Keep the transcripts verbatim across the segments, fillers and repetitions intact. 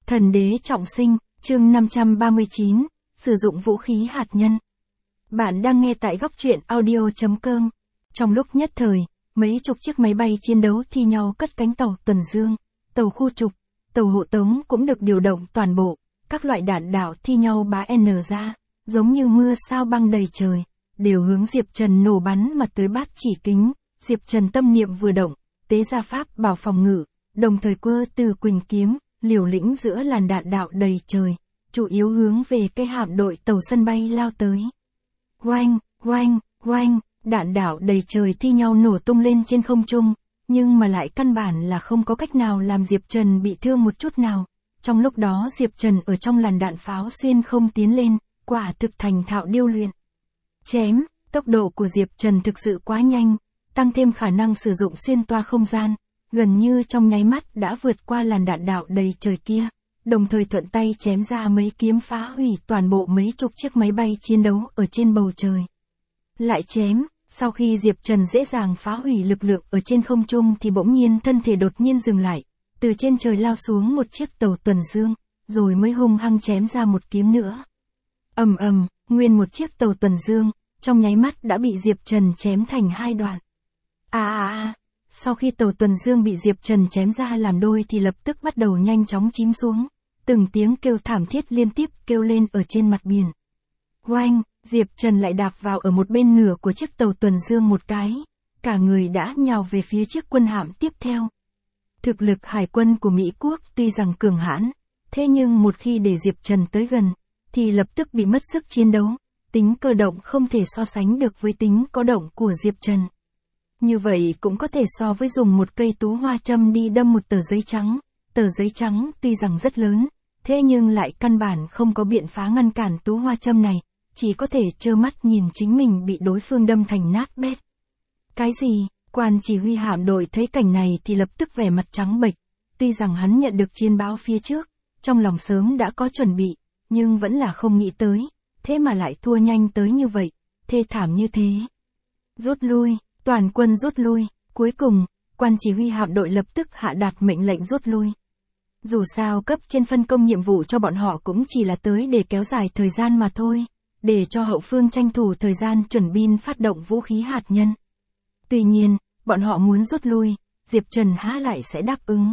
Thần đế trọng sinh, chương năm trăm ba mươi chín, sử dụng vũ khí hạt nhân. Bạn đang nghe tại góc truyện audio chấm com. Trong lúc nhất thời, mấy chục chiếc máy bay chiến đấu thi nhau cất cánh tàu tuần dương, tàu khu trục, tàu hộ tống cũng được điều động toàn bộ, các loại đạn đạo thi nhau bá n ra, giống như mưa sao băng đầy trời, đều hướng Diệp Trần nổ bắn mà tới bát chỉ kính. Diệp Trần tâm niệm vừa động, tế ra pháp bảo phòng ngự, đồng thời quơ từ quỳnh kiếm, liều lĩnh giữa làn đạn đạo đầy trời, chủ yếu hướng về cái hạm đội tàu sân bay lao tới. Oanh, oanh, oanh, đạn đạo đầy trời thi nhau nổ tung lên trên không trung, nhưng mà lại căn bản là không có cách nào làm Diệp Trần bị thương một chút nào. Trong lúc đó Diệp Trần ở trong làn đạn pháo xuyên không tiến lên, quả thực thành thạo điêu luyện. Chém, tốc độ của Diệp Trần thực sự quá nhanh, tăng thêm khả năng sử dụng xuyên toa không gian, gần như trong nháy mắt đã vượt qua làn đạn đạo đầy trời kia, đồng thời thuận tay chém ra mấy kiếm phá hủy toàn bộ mấy chục chiếc máy bay chiến đấu ở trên bầu trời. Lại chém, sau khi Diệp Trần dễ dàng phá hủy lực lượng ở trên không trung thì bỗng nhiên thân thể đột nhiên dừng lại, từ trên trời lao xuống một chiếc tàu tuần dương, rồi mới hung hăng chém ra một kiếm nữa. Ầm ầm, nguyên một chiếc tàu tuần dương, trong nháy mắt đã bị Diệp Trần chém thành hai đoạn. À à à, sau khi tàu tuần dương bị Diệp Trần chém ra làm đôi thì lập tức bắt đầu nhanh chóng chìm xuống, từng tiếng kêu thảm thiết liên tiếp kêu lên ở trên mặt biển. Oanh, Diệp Trần lại đạp vào ở một bên nửa của chiếc tàu tuần dương một cái, cả người đã nhào về phía chiếc quân hạm tiếp theo. Thực lực hải quân của Mỹ Quốc tuy rằng cường hãn, thế nhưng một khi để Diệp Trần tới gần, thì lập tức bị mất sức chiến đấu, tính cơ động không thể so sánh được với tính có động của Diệp Trần. Như vậy cũng có thể so với dùng một cây tú hoa châm đi đâm một tờ giấy trắng, tờ giấy trắng tuy rằng rất lớn, thế nhưng lại căn bản không có biện pháp ngăn cản tú hoa châm này, chỉ có thể trơ mắt nhìn chính mình bị đối phương đâm thành nát bét. Cái gì? Quan chỉ huy hạm đội thấy cảnh này thì lập tức vẻ mặt trắng bệch, tuy rằng hắn nhận được chiến báo phía trước, trong lòng sớm đã có chuẩn bị, nhưng vẫn là không nghĩ tới, thế mà lại thua nhanh tới như vậy, thê thảm như thế. Rút lui. Toàn quân rút lui, cuối cùng, quan chỉ huy hạm đội lập tức hạ đạt mệnh lệnh rút lui. Dù sao cấp trên phân công nhiệm vụ cho bọn họ cũng chỉ là tới để kéo dài thời gian mà thôi, để cho hậu phương tranh thủ thời gian chuẩn bị phát động vũ khí hạt nhân. Tuy nhiên, bọn họ muốn rút lui, Diệp Trần há lại sẽ đáp ứng.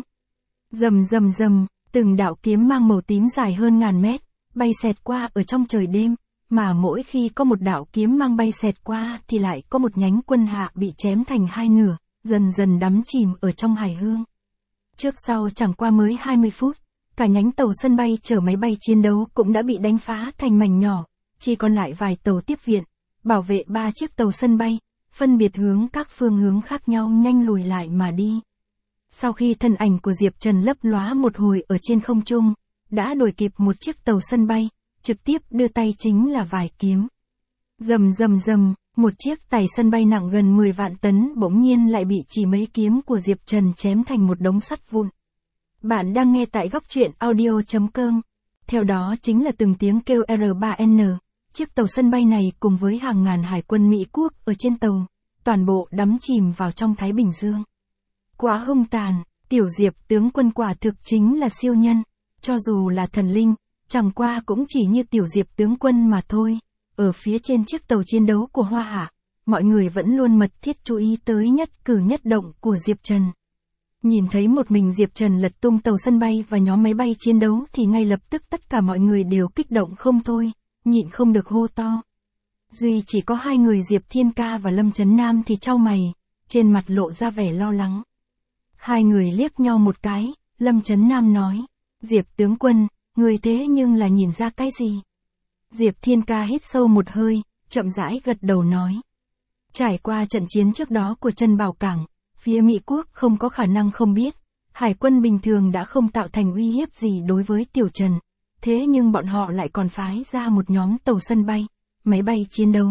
Rầm rầm rầm, từng đạo kiếm mang màu tím dài hơn ngàn mét, bay xẹt qua ở trong trời đêm. Mà mỗi khi có một đạo kiếm mang bay xẹt qua thì lại có một nhánh quân hạ bị chém thành hai nửa, dần dần đắm chìm ở trong hải hương. Trước sau chẳng qua mới hai mươi phút, cả nhánh tàu sân bay chở máy bay chiến đấu cũng đã bị đánh phá thành mảnh nhỏ, chỉ còn lại vài tàu tiếp viện, bảo vệ ba chiếc tàu sân bay, phân biệt hướng các phương hướng khác nhau nhanh lùi lại mà đi. Sau khi thân ảnh của Diệp Trần lấp lóa một hồi ở trên không trung, đã đuổi kịp một chiếc tàu sân bay, trực tiếp đưa tay chính là vài kiếm. Rầm rầm rầm, một chiếc tàu sân bay nặng gần mười vạn tấn bỗng nhiên lại bị chỉ mấy kiếm của Diệp Trần chém thành một đống sắt vụn. Bạn đang nghe tại góc truyện audio chấm com. Theo đó chính là từng tiếng kêu R ba N, chiếc tàu sân bay này cùng với hàng ngàn hải quân Mỹ Quốc ở trên tàu, toàn bộ đắm chìm vào trong Thái Bình Dương. Quá hung tàn, tiểu Diệp tướng quân quả thực chính là siêu nhân, cho dù là thần linh, chẳng qua cũng chỉ như tiểu Diệp tướng quân mà thôi. Ở phía trên chiếc tàu chiến đấu của Hoa Hạ, mọi người vẫn luôn mật thiết chú ý tới nhất cử nhất động của Diệp Trần. Nhìn thấy một mình Diệp Trần lật tung tàu sân bay và nhóm máy bay chiến đấu thì ngay lập tức tất cả mọi người đều kích động không thôi, nhịn không được hô to. Duy chỉ có hai người Diệp Thiên Ca và Lâm Chấn Nam thì chau mày, trên mặt lộ ra vẻ lo lắng. Hai người liếc nhau một cái, Lâm Chấn Nam nói, Diệp tướng quân, người thế nhưng là nhìn ra cái gì? Diệp Thiên Ca hít sâu một hơi, chậm rãi gật đầu nói. Trải qua trận chiến trước đó của Trân Bảo Cảng, phía Mỹ Quốc không có khả năng không biết, hải quân bình thường đã không tạo thành uy hiếp gì đối với Tiểu Trần, thế nhưng bọn họ lại còn phái ra một nhóm tàu sân bay, máy bay chiến đấu.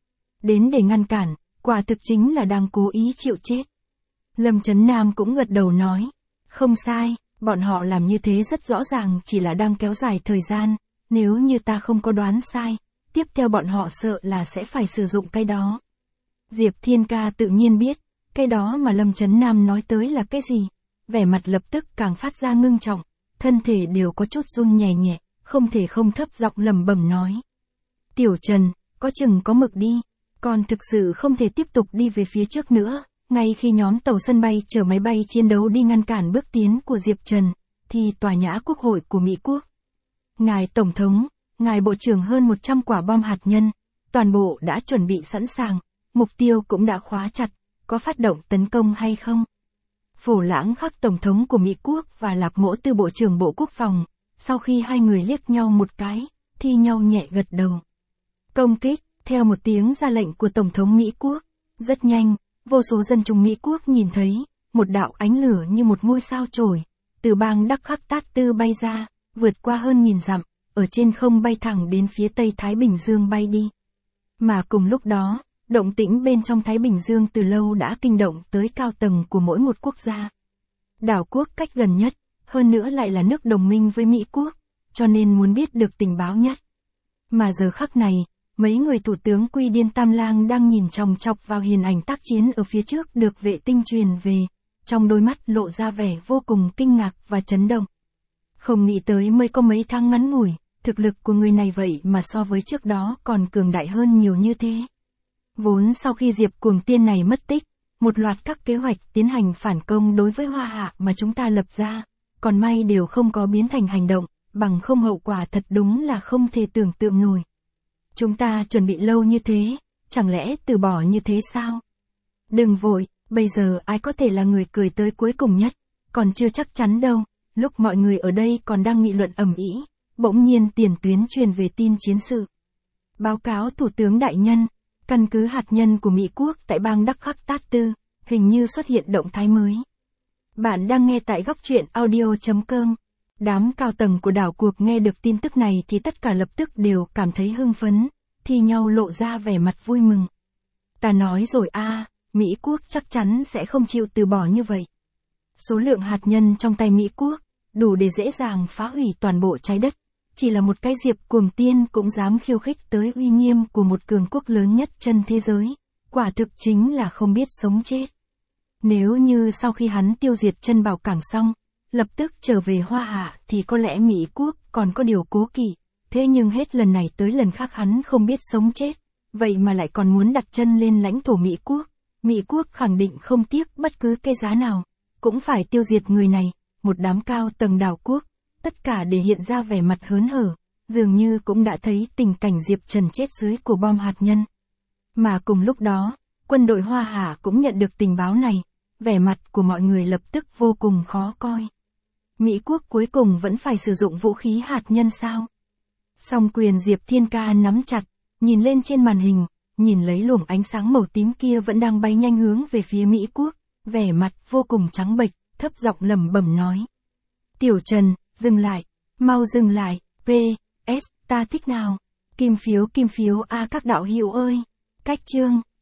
Đến để ngăn cản, quả thực chính là đang cố ý chịu chết. Lâm Chấn Nam cũng gật đầu nói, không sai. Bọn họ làm như thế rất rõ ràng chỉ là đang kéo dài thời gian, nếu như ta không có đoán sai, tiếp theo bọn họ sợ là sẽ phải sử dụng cái đó. Diệp Thiên Ca tự nhiên biết, cái đó mà Lâm Chấn Nam nói tới là cái gì, vẻ mặt lập tức càng phát ra ngưng trọng, thân thể đều có chút run nhẹ nhẹ, không thể không thấp giọng lẩm bẩm nói. Tiểu Trần, có chừng có mực đi, con thực sự không thể tiếp tục đi về phía trước nữa. Ngay khi nhóm tàu sân bay chở máy bay chiến đấu đi ngăn cản bước tiến của Diệp Trần, thì tòa nhã quốc hội của Mỹ Quốc. Ngài Tổng thống, ngài Bộ trưởng hơn một trăm quả bom hạt nhân, toàn bộ đã chuẩn bị sẵn sàng, mục tiêu cũng đã khóa chặt, có phát động tấn công hay không? Phổ Lãng Khắc Tổng thống của Mỹ Quốc và Lạp Mỗ Tư Bộ trưởng Bộ Quốc phòng, sau khi hai người liếc nhau một cái, thi nhau nhẹ gật đầu. Công kích, theo một tiếng ra lệnh của Tổng thống Mỹ Quốc, rất nhanh, vô số dân chúng Mỹ Quốc nhìn thấy, một đạo ánh lửa như một ngôi sao chổi, từ bang Đắc Khắc Tát Tư bay ra, vượt qua hơn nghìn dặm, ở trên không bay thẳng đến phía Tây Thái Bình Dương bay đi. Mà cùng lúc đó, động tĩnh bên trong Thái Bình Dương từ lâu đã kinh động tới cao tầng của mỗi một quốc gia. Đảo quốc cách gần nhất, hơn nữa lại là nước đồng minh với Mỹ Quốc, cho nên muốn biết được tình báo nhất. Mà giờ khắc này, mấy người thủ tướng Quy Điên Tam Lang đang nhìn chòng chọc vào hình ảnh tác chiến ở phía trước được vệ tinh truyền về, trong đôi mắt lộ ra vẻ vô cùng kinh ngạc và chấn động. Không nghĩ tới mới có mấy tháng ngắn ngủi, thực lực của người này vậy mà so với trước đó còn cường đại hơn nhiều như thế. Vốn sau khi Diệp Cuồng Tiên này mất tích, một loạt các kế hoạch tiến hành phản công đối với Hoa Hạ mà chúng ta lập ra, còn may đều không có biến thành hành động, bằng không hậu quả thật đúng là không thể tưởng tượng nổi. Chúng ta chuẩn bị lâu như thế, chẳng lẽ từ bỏ như thế sao? Đừng vội, bây giờ ai có thể là người cười tới cuối cùng nhất, còn chưa chắc chắn đâu. Lúc mọi người ở đây còn đang nghị luận ầm ĩ, bỗng nhiên tiền tuyến truyền về tin chiến sự. Báo cáo Thủ tướng Đại Nhân, căn cứ hạt nhân của Mỹ Quốc tại bang Đắc Khắc Tát Tư, hình như xuất hiện động thái mới. Bạn đang nghe tại góc truyện audio chấm com. Đám cao tầng của đảo cuộc nghe được tin tức này thì tất cả lập tức đều cảm thấy hưng phấn, thi nhau lộ ra vẻ mặt vui mừng. Ta nói rồi a, Mỹ Quốc chắc chắn sẽ không chịu từ bỏ như vậy. Số lượng hạt nhân trong tay Mỹ Quốc, đủ để dễ dàng phá hủy toàn bộ trái đất. Chỉ là một cái Diệp Cuồng Tiên cũng dám khiêu khích tới uy nghiêm của một cường quốc lớn nhất trên thế giới. Quả thực chính là không biết sống chết. Nếu như sau khi hắn tiêu diệt Chân Bảo Cảng xong, lập tức trở về Hoa Hạ thì có lẽ Mỹ Quốc còn có điều cố kỵ. Thế nhưng hết lần này tới lần khác hắn không biết sống chết. Vậy mà lại còn muốn đặt chân lên lãnh thổ Mỹ Quốc. Mỹ Quốc khẳng định không tiếc bất cứ cái giá nào, cũng phải tiêu diệt người này. Một đám cao tầng đảo quốc, tất cả để hiện ra vẻ mặt hớn hở, dường như cũng đã thấy tình cảnh Diệp Trần chết dưới của bom hạt nhân. Mà cùng lúc đó, quân đội Hoa Hạ cũng nhận được tình báo này, vẻ mặt của mọi người lập tức vô cùng khó coi. Mỹ Quốc cuối cùng vẫn phải sử dụng vũ khí hạt nhân sao? Song quyền Diệp Thiên Ca nắm chặt, nhìn lên trên màn hình, nhìn lấy luồng ánh sáng màu tím kia vẫn đang bay nhanh hướng về phía Mỹ Quốc, vẻ mặt vô cùng trắng bệch, thấp giọng lẩm bẩm nói. Tiểu Trần, dừng lại, mau dừng lại, P S, ta thích nào. Kim phiếu kim phiếu a các đạo hữu ơi. Cách chương.